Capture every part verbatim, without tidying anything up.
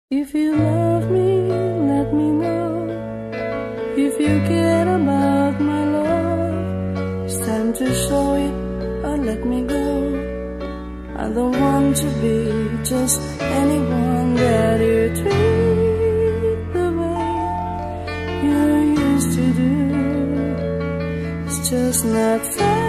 If you love me, let me know. If you care about my love, it's time to show it or let me go. I don't want to be just anyone that you treat the way you used to do. It's just not fair.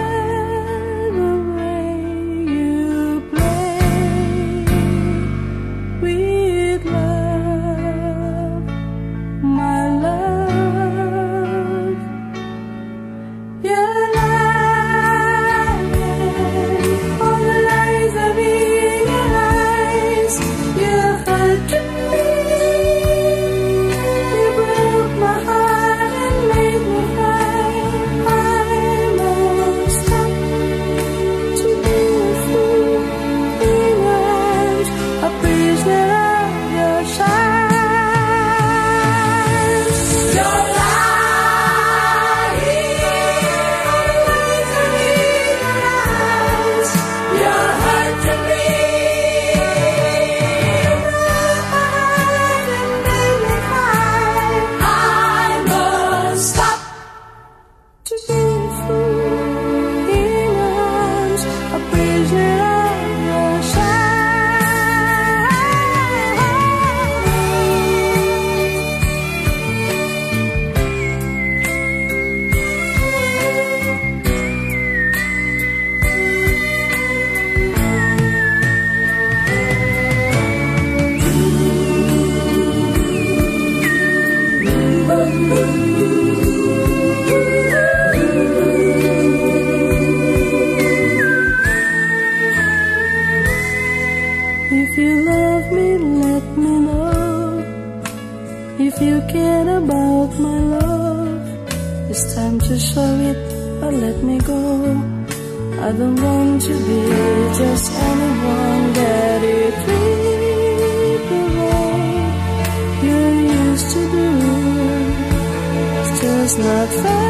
If you love me, let me know. If you care about my love, it's time to show it or let me go. I don't want to be just anyone that you treat the way you used to do. It's just not fair.